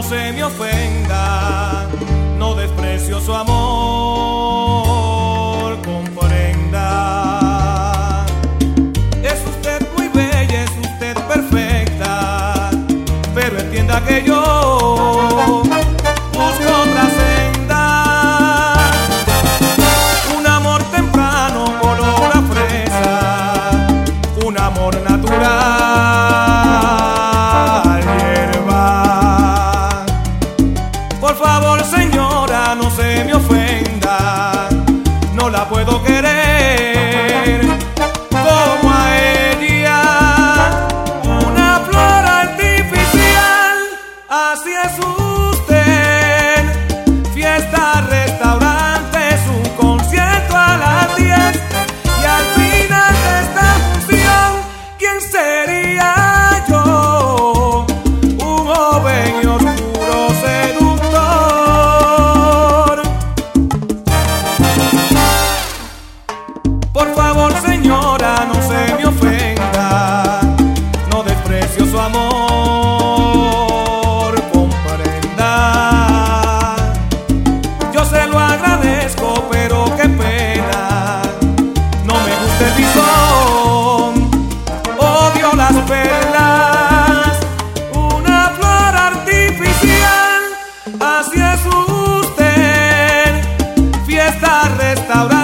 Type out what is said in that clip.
no se me ofenda, no desprecio su amor, comprenda. Es usted muy bella, es usted perfecta, pero entienda que yo busco otra senda. Un amor temprano, color a fresa, un amor natural, hierba. Por favor, señora, no se me ofenda, no la puedo querer como a ella. Una flor artificial, así es usted. Fiesta, restaurantes, un concierto a las 10. Y al final de esta función, ¿quién sería yo? Un joven y oscuro seductor. Por favor, señora, no se me ofenda, no desprecio su amor, comprenda. Yo se lo agradezco, pero qué pena, no me gusta el bisón, odio las perlas. Una flor artificial, así es usted. Fiesta, restaurante,